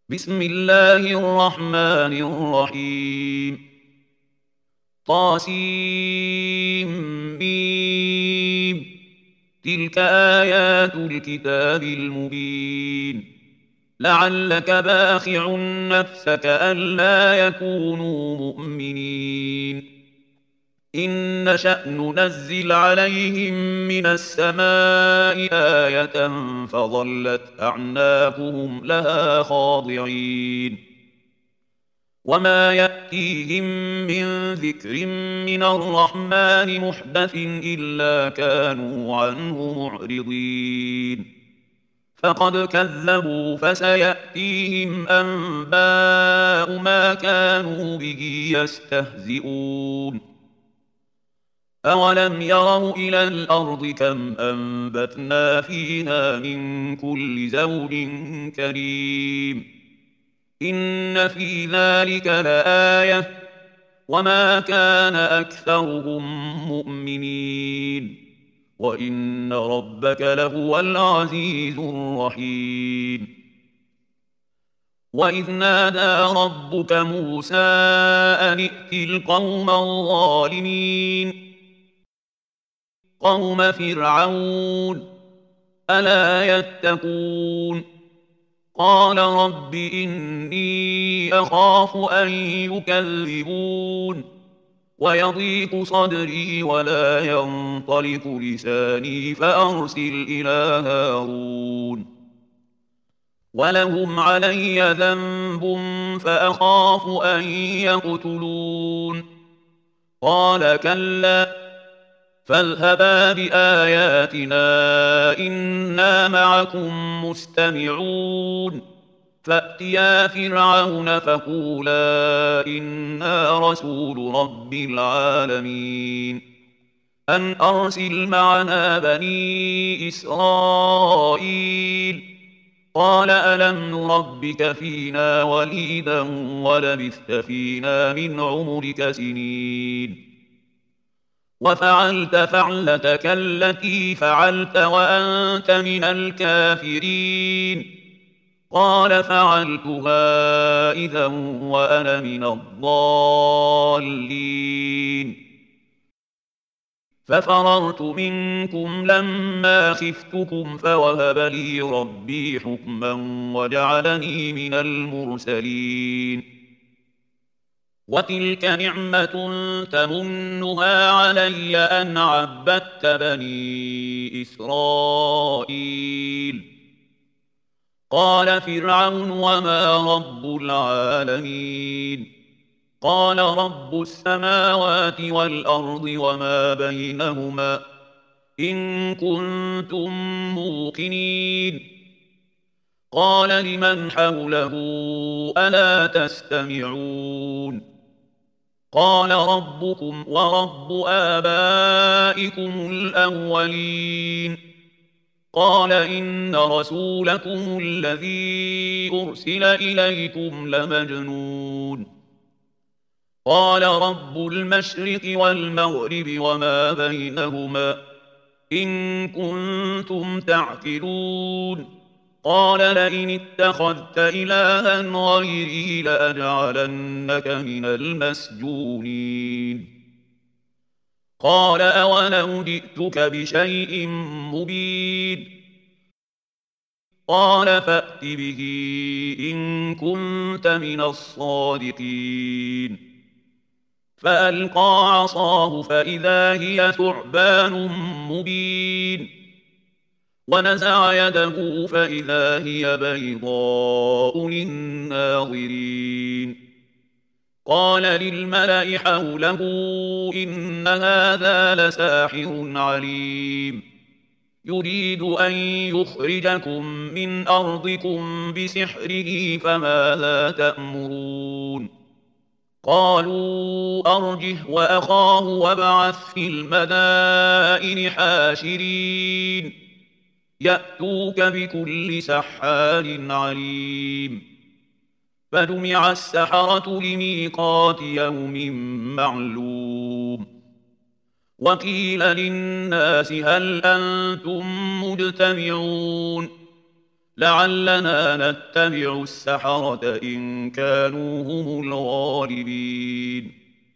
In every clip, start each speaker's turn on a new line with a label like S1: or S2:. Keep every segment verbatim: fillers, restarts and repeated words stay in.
S1: بسم الله الرحمن الرحيم طاسيم ميم تلك آيات الكتاب المبين لعلك باخع نفسك ألا يكونوا مؤمنين إن نشأ ننزل عليهم من السماء آية فظلت أعناقهم لها خاضعين وما يأتيهم من ذكر من الرحمن محدث إلا كانوا عنه معرضين فقد كذبوا فسيأتيهم أنباء ما كانوا به يستهزئون أولم يروا إلى الأرض كم أنبتنا فيها من كل زوج كريم إن في ذلك لآية وما كان أكثرهم مؤمنين وإن ربك لهو العزيز الرحيم وإذ نادى ربك موسى أن ائت القوم الظالمين قوم فرعون ألا يتقون قال رب إني أخاف أن يكذبون ويضيق صدري ولا ينطلق لساني فأرسل إلى هارون ولهم علي ذنب فأخاف أن يقتلون قال كلا فاذهبا بآياتنا إنا معكم مستمعون فأتيا فرعون فقولا إنا رسول رب العالمين أن أرسل معنا بني إسرائيل قال ألم نربك فينا وليدا ولبثت فينا من عمرك سنين وفعلت فعلتك التي فعلت وأنت من الكافرين قال فعلتها إذا وأنا من الضالين ففررت منكم لما خفتكم فوهب لي ربي حكما وجعلني من المرسلين وتلك نعمة تمنها علي أن عبدت بني إسرائيل قال فرعون وما رب العالمين قال رب السماوات والأرض وما بينهما إن كنتم موقنين قال لمن حوله ألا تستمعون قال ربكم ورب آبائكم الأولين قال إن رسولكم الذي أرسل إليكم لمجنون قال رب المشرق والمغرب وما بينهما إن كنتم تعقلون قال لئن اتخذت إلها غيري لأجعلنك من المسجونين قال أولو جئتك بشيء مبين قال فأت به إن كنت من الصادقين فألقى عصاه فإذا هي ثعبان مبين ونزع يده فإذا هي بيضاء للناظرين قال للملأ حوله إن هذا لساحر عليم يريد أن يخرجكم من أرضكم بسحره فماذا تأمرون قالوا أرجه وأخاه وابعث في المدائن حاشرين يأتوك بكل سحار عليم فجمع السحرة لميقات يوم معلوم وقيل للناس هل أنتم مجتمعون لعلنا نتبع السحرة إن كانوا هم الغالبين.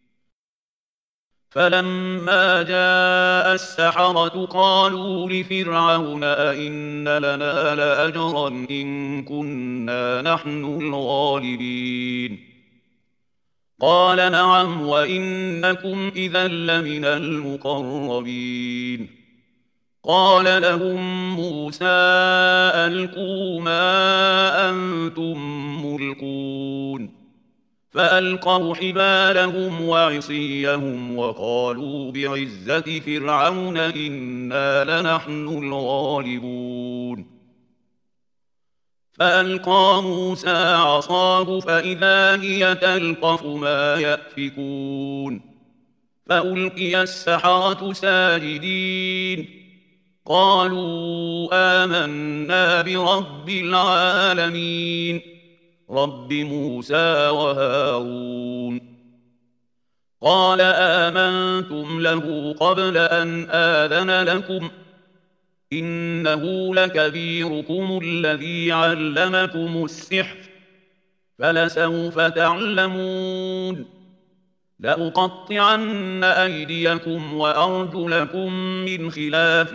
S1: فلما جاء السحرة قالوا لفرعون أئن لنا لأجرا إن كنا نحن الغالبين. قال نعم وإنكم إذا لمن المقربين. قال لهم موسى ألقوا ما أنتم ملقون. فألقوا حبالهم وعصيهم وقالوا بعزة فرعون إنا لنحن الغالبون. فألقى موسى عصاه فإذا هي تلقف ما يأفكون. فألقي السحرة ساجدين قالوا آمنا برب العالمين رب موسى وهارون. قال آمنتم له قبل أن آذن لكم إنه لكبيركم الذي علمكم السحر فلسوف تعلمون لأقطعن أيديكم وأرجلكم من خلاف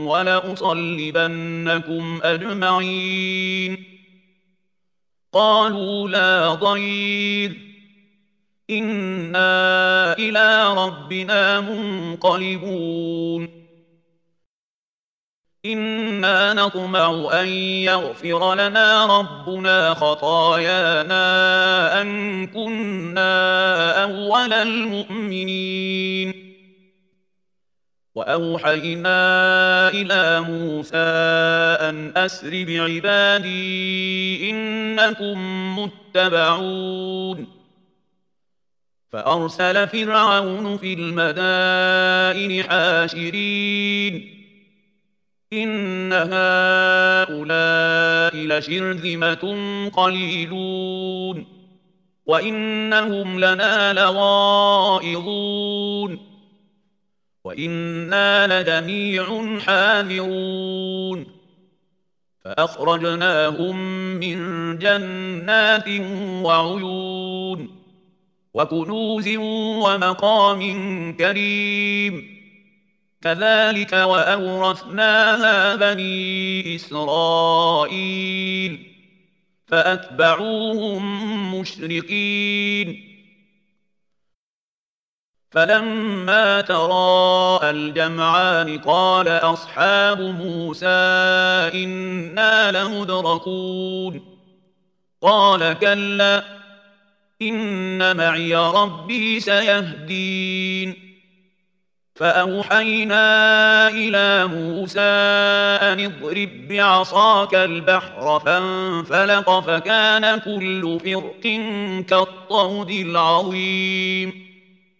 S1: ولأصلبنكم أجمعين. قالوا لا ضير إنا إلى ربنا منقلبون إنا نطمع أن يغفر لنا ربنا خطايانا أن كنا أول المؤمنين. وأوحينا إلى موسى أن أسر بعبادي إنكم متبعون. فأرسل فرعون في المدائن حاشرين إن هؤلاء لشرذمة قليلون وإنهم لنا لغائظون وإنا لجميع حاذرون. فأخرجناهم من جنات وعيون وكنوز ومقام كريم كذلك وأورثناها بني إسرائيل فأتبعوهم مشرقين. فلما تراءى الجمعان قال أصحاب موسى إنا لمدركون قال كلا إن معي ربي سيهدين. فأوحينا إلى موسى أن اضرب بعصاك البحر فانفلق فكان كل فرق كالطود العظيم.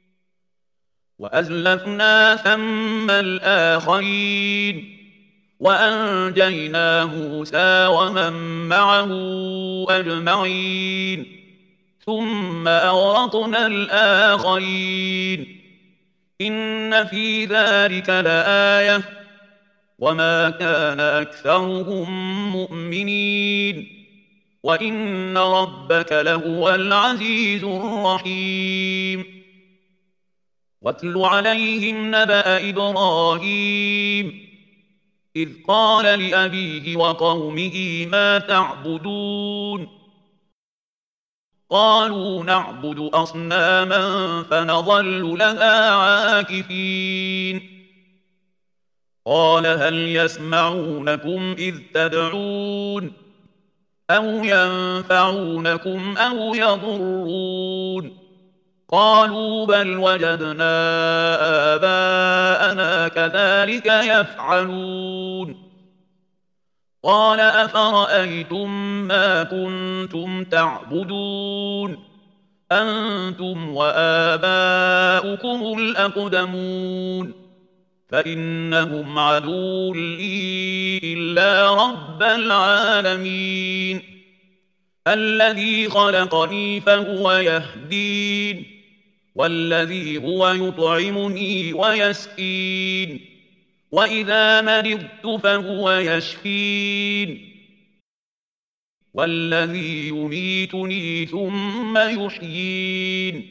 S1: وأزلفنا ثم الآخرين وأنجينا موسى ومن معه أجمعين ثم أغرقنا الآخرين إن في ذلك لآية وما كان أكثرهم مؤمنين وإن ربك لهو العزيز الرحيم. واتل عليهم نبأ إبراهيم إذ قال لأبيه وقومه ما تعبدون قالوا نعبد أصناما فنظل لها عاكفين. قال هل يسمعونكم إذ تدعون أو ينفعونكم أو يضرون قالوا بل وجدنا آباءنا كذلك يفعلون. قال أفرأيتم ما كنتم تعبدون أنتم وآباؤكم الأقدمون فإنهم عدو لي إلا رب العالمين الذي خلقني فهو يهدين والذي هو يطعمني ويسقين وإذا مرضت فهو يشفين والذي يميتني ثم يحيين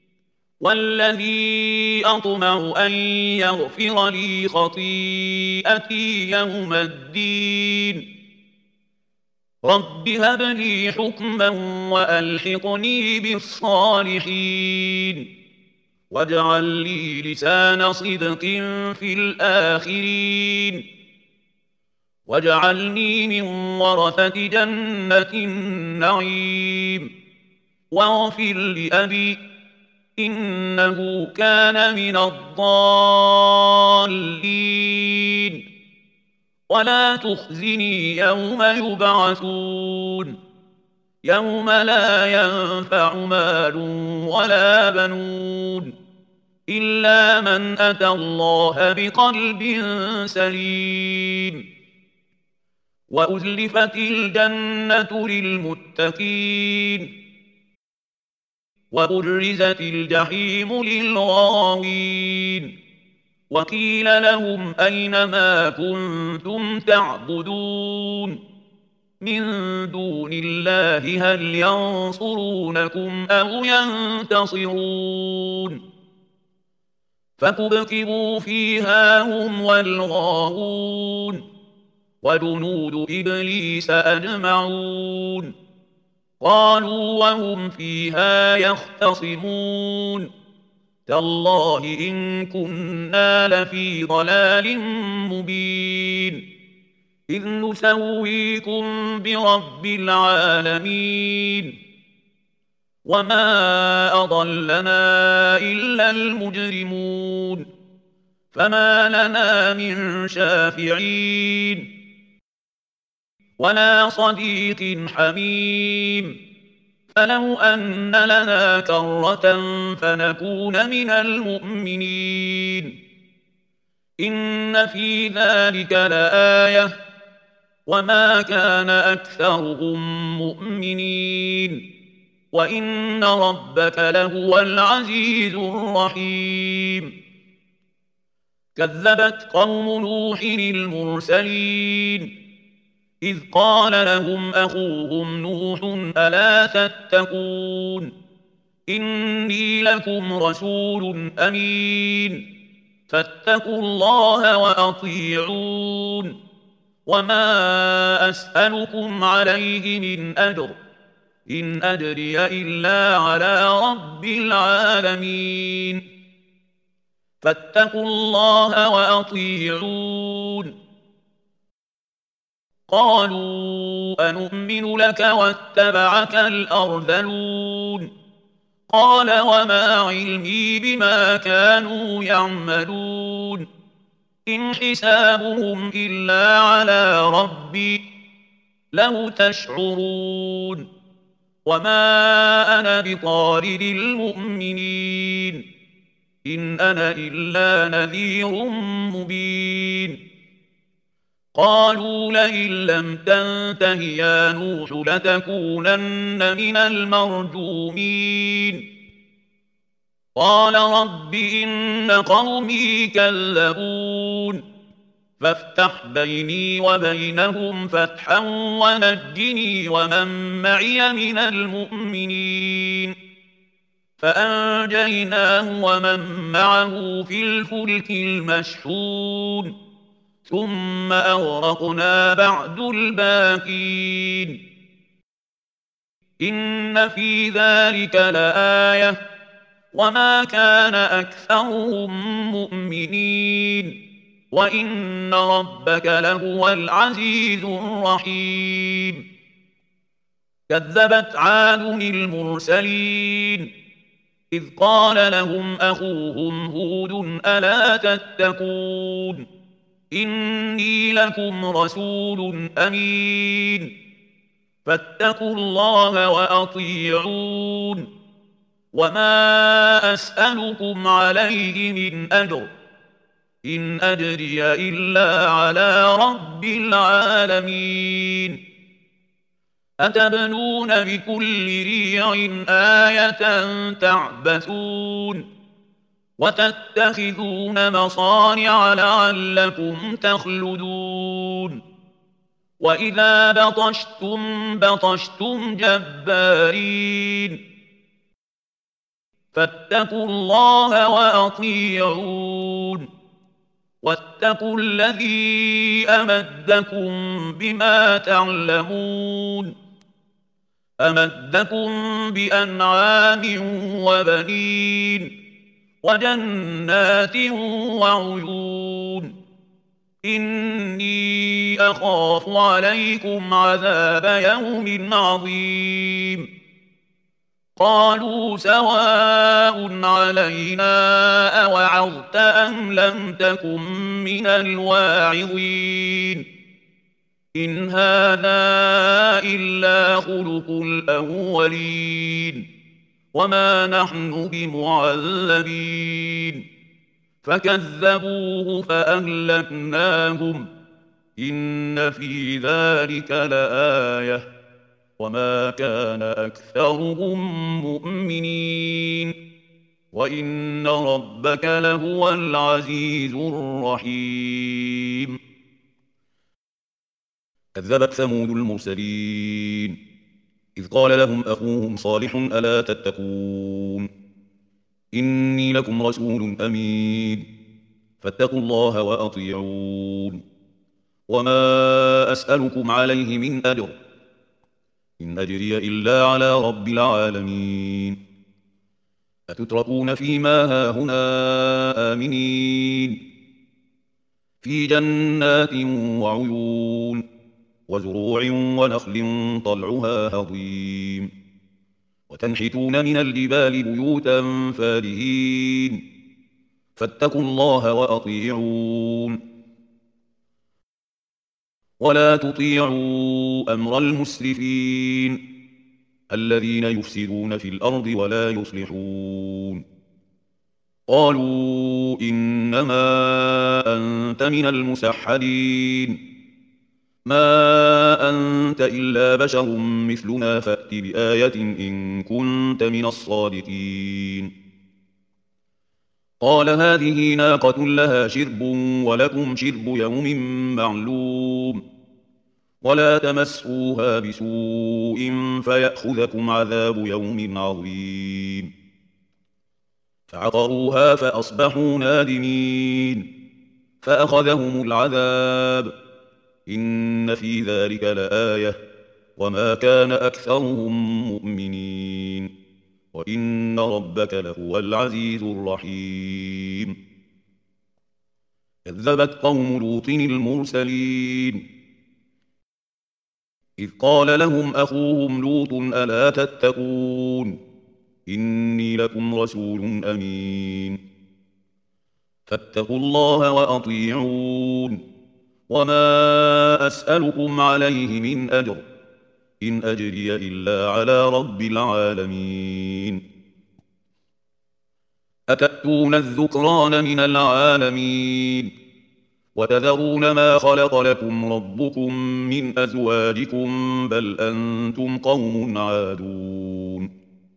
S1: والذي أطمع أن يغفر لي خطيئتي يوم الدين رب هب لي حكما وألحقني بالصالحين واجعل لي لسان صدق في الآخرين واجعلني من ورثة جنة النعيم واغفر لأبي إنه كان من الضالين ولا تخزني يوم يبعثون يوم لا ينفع مال ولا بنون إلا من أتى الله بقلب سليم وأزلفت الجنة للمتقين وبرزت الجحيم للغاوين وقيل لهم أين ما كنتم تعبدون من دون الله هل ينصرونكم أو ينتصرون فكبكبوا فيها هم والغاوون وجنود إبليس أجمعون قالوا وهم فيها يختصمون تالله إن كنا لفي ضلال مبين إذ نسويكم برب العالمين وما أضلنا إلا المجرمون فما لنا من شافعين ولا صديق حميم فلو أن لنا كرة فنكون من المؤمنين إن في ذلك لآية وما كان أكثرهم مؤمنين وإن ربك لهو العزيز الرحيم كذبت قوم نوح المرسلين إذ قال لهم أخوهم نوح ألا تتقون إني لكم رسول أمين فاتقوا الله وأطيعون وما أسألكم عليه من أجر إن أجري إلا على رب العالمين فاتقوا الله وأطيعون قالوا أنؤمن لك واتبعك الأرذلون قال وما علمي بما كانوا يعملون إن حسابهم إلا على ربي لو تشعرون وما أنا بطارد المؤمنين إن أنا إلا نذير مبين قالوا لئن لم تنته يا نوح لتكونن من المرجومين قال رب إن قومي كذبون فافتح بيني وبينهم فتحا ونجني ومن معي من المؤمنين فأنجيناه ومن معه في الفلك المشحون ثم أغرقنا بعد الباقين إن في ذلك لآية وما كان أكثرهم مؤمنين وإن ربك لهو العزيز الرحيم كذبت عاد المرسلين إذ قال لهم أخوهم هود ألا تتقون إني لكم رسول أمين فاتقوا الله وأطيعون وما أسألكم عليه من أجر إن أجري إلا على رب العالمين أتبنون بكل ريع آية تعبثون وتتخذون مصانع لعلكم تخلدون وإذا بطشتم بطشتم جبارين فاتقوا الله وأطيعون واتقوا الذي أمدكم بما تعلمون أمدكم بأنعام وبنين وجنات وعيون إني أخاف عليكم عذاب يوم عظيم قالوا سواء علينا أوعظت أم لم تكن من الواعظين إن هذا إلا خلق الأولين وما نحن بمعذبين فكذبوه فأهلكناهم إن في ذلك لآية وما كان أكثرهم مؤمنين وإن ربك لهو العزيز الرحيم كذبت ثمود المرسلين إذ قال لهم أخوهم صالح ألا تتقون إني لكم رسول أمين فاتقوا الله وأطيعون وما أسألكم عليه من أجر إن أجري إلا على رب العالمين أتتركون فيما هاهنا آمنين في جنات وعيون وزروع ونخل طلعها هضيم وتنحتون من الجبال بيوتا فارهين فاتقوا الله وأطيعون ولا تطيعوا أمر المسرفين الذين يفسدون في الأرض ولا يصلحون قالوا إنما أنت من المسحرين ما أنت إلا بشر مثلنا فأت بآية إن كنت من الصادقين قال هذه ناقة لها شرب ولكم شرب يوم معلوم ولا تمسوها بسوء فيأخذكم عذاب يوم عظيم فعقروها فأصبحوا نادمين فأخذهم العذاب إن في ذلك لآية وما كان أكثرهم مؤمنين وإن ربك لهو العزيز الرحيم كذبت قوم لوط المرسلين إذ قال لهم أخوهم لوط ألا تتقون إني لكم رسول أمين فاتقوا الله وأطيعون وما أسألكم عليه من أجر إن أجري إلا على رب العالمين أتأتون الذكران من العالمين وتذرون ما خلق لكم ربكم من أزواجكم بل أنتم قوم عادون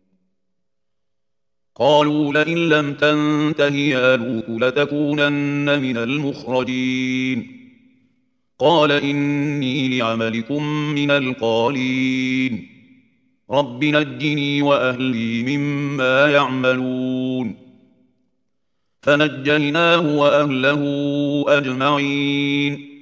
S1: قالوا لئن لم تنته يا لوط لتكونن من المخرجين قال إني لعملكم من القالين رب نجني وأهلي مما يعملون فنجيناه وأهله أجمعين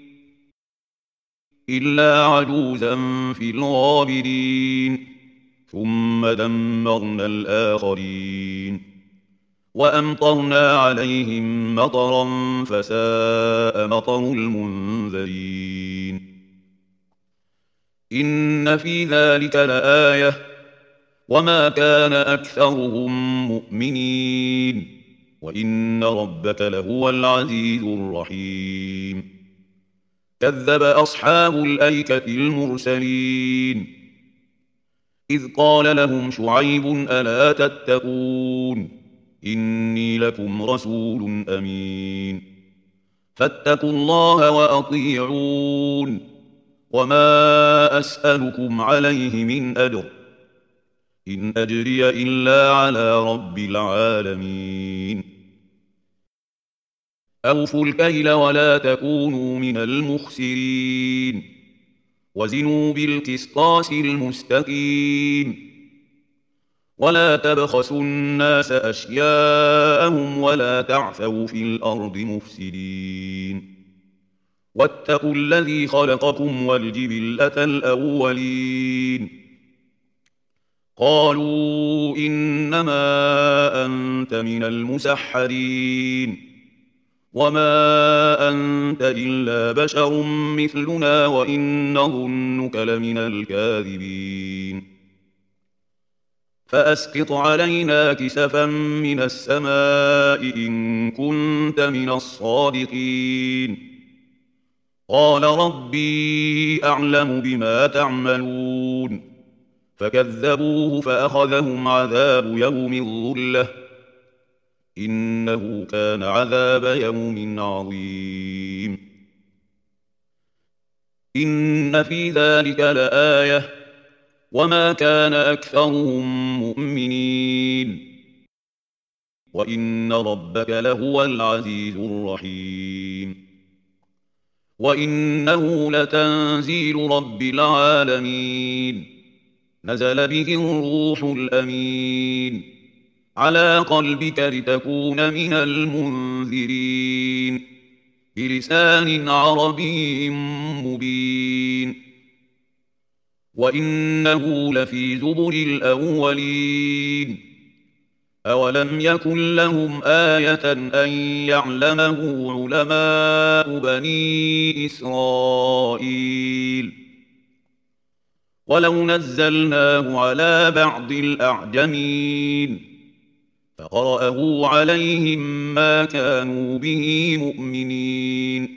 S1: إلا عجوزا في الغابرين ثم دمرنا الآخرين وأمطرنا عليهم مطرا فساء مطر المنذرين إن في ذلك لآية وما كان أكثرهم مؤمنين وإن ربك لهو العزيز الرحيم كذب أصحاب الأيكة المرسلين إذ قال لهم شعيب ألا تتقون إني لكم رسول أمين فاتقوا الله وأطيعون وما أسألكم عليه من أجر إن أجري إلا على رب العالمين أوفوا الكيل ولا تكونوا من المخسرين وزنوا بالقسطاس المستقيم ولا تبخسوا الناس أشياءهم ولا تعثوا في الأرض مفسدين واتقوا الذي خلقكم والجبلة الأولين قالوا إنما أنت من المسحرين وما أنت إلا بشر مثلنا وإن نظنك لمن الكاذبين فأسقط علينا كسفا من السماء إن كنت من الصادقين قال ربي أعلم بما تعملون فكذبوه فأخذهم عذاب يوم الظلة إنه كان عذاب يوم عظيم إن في ذلك لآية وما كان أكثرهم مؤمنين وإن ربك لهو العزيز الرحيم وإنه لتنزيل رب العالمين نزل به الروح الأمين على قلبك لتكون من المنذرين بلسان عربي مبين وإنه لفي زبر الأولين أولم يكن لهم آية أن يعلمه علماء بني إسرائيل ولو نزلناه على بعض الأعجمين فقرأه عليهم ما كانوا به مؤمنين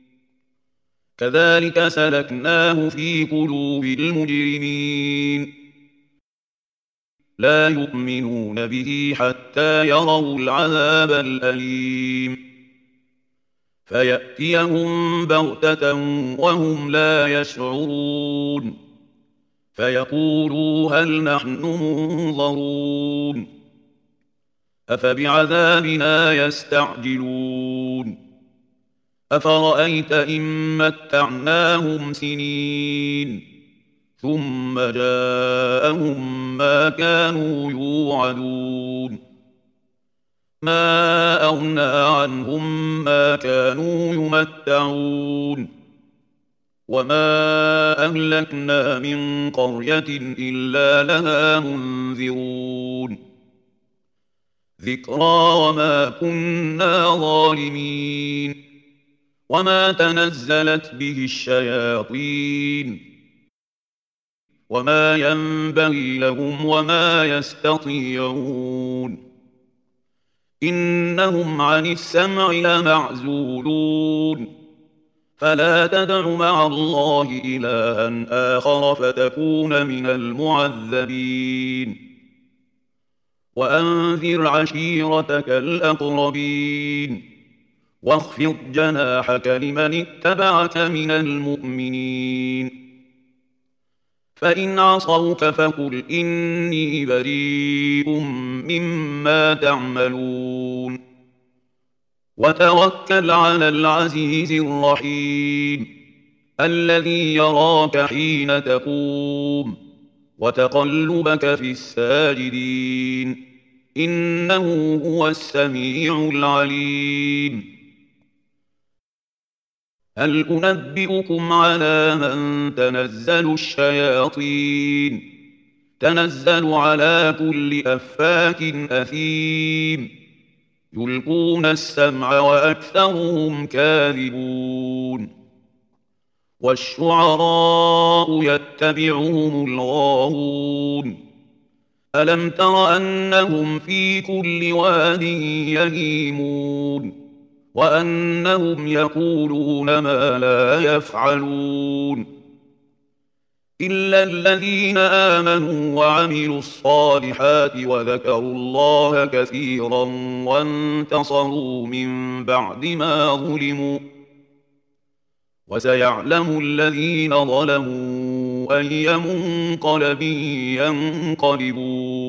S1: كذلك سلكناه في قلوب المجرمين لا يؤمنون به حتى يروا العذاب الأليم فيأتيهم بغتة وهم لا يشعرون فيقولوا هل نحن منظرون أفبعذابنا يستعجلون أفرأيت إن متعناهم سنين ثم جاءهم ما كانوا يوعدون ما أغنى عنهم ما كانوا يمتعون وما أهلكنا من قرية إلا لها منذرون ذكرى وما كنا ظالمين وما تنزلت به الشياطين وما ينبغي لهم وما يستطيعون إنهم عن السمع لمعزولون فلا تدع مع الله إلها آخر فتكون من المعذبين وأنذر عشيرتك الأقربين واخفض جناحك لمن اتبعك من المؤمنين فإن عصوك فقل إني بريء مما تعملون وتوكل على العزيز الرحيم الذي يراك حين تقوم وتقلبك في الساجدين إنه هو السميع العليم هل أنبئكم على من تنزل الشياطين تنزل على كل أفاك أثيم يلقون السمع وأكثرهم كاذبون والشعراء يتبعهم الغاوون ألم تر أنهم في كل واد يهيمون وأنهم يقولون ما لا يفعلون إلا الذين آمنوا وعملوا الصالحات وذكروا الله كثيرا وانتصروا من بعد ما ظلموا وسيعلم الذين ظلموا أي منقلب ينقلبون